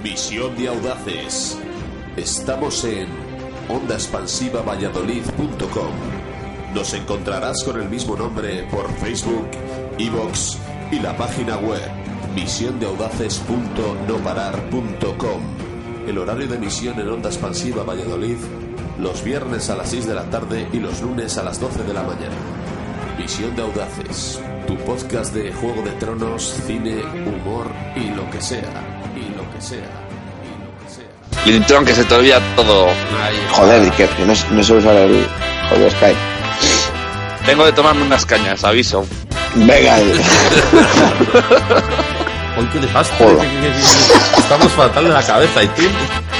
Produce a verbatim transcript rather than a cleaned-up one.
Misión de Audaces. Estamos en onda expansiva valladolid punto com. Nos encontrarás con el mismo nombre por Facebook, iVoox y la página web misión de audaces punto no parar punto com. El horario de emisión en onda expansiva Valladolid, los viernes a las seis de la tarde y los lunes a las doce de la mañana. Misión de Audaces, tu podcast de Juego de Tronos, cine, humor y lo que sea, y lo que sea, y lo que sea. Lintrón, que se te olvida todo. Ay, joder, que, que no, no se usa el joder Skype. Tengo de tomarme unas cañas, aviso. Venga. Hoy qué desastre. Estamos fatal de la cabeza, y tío.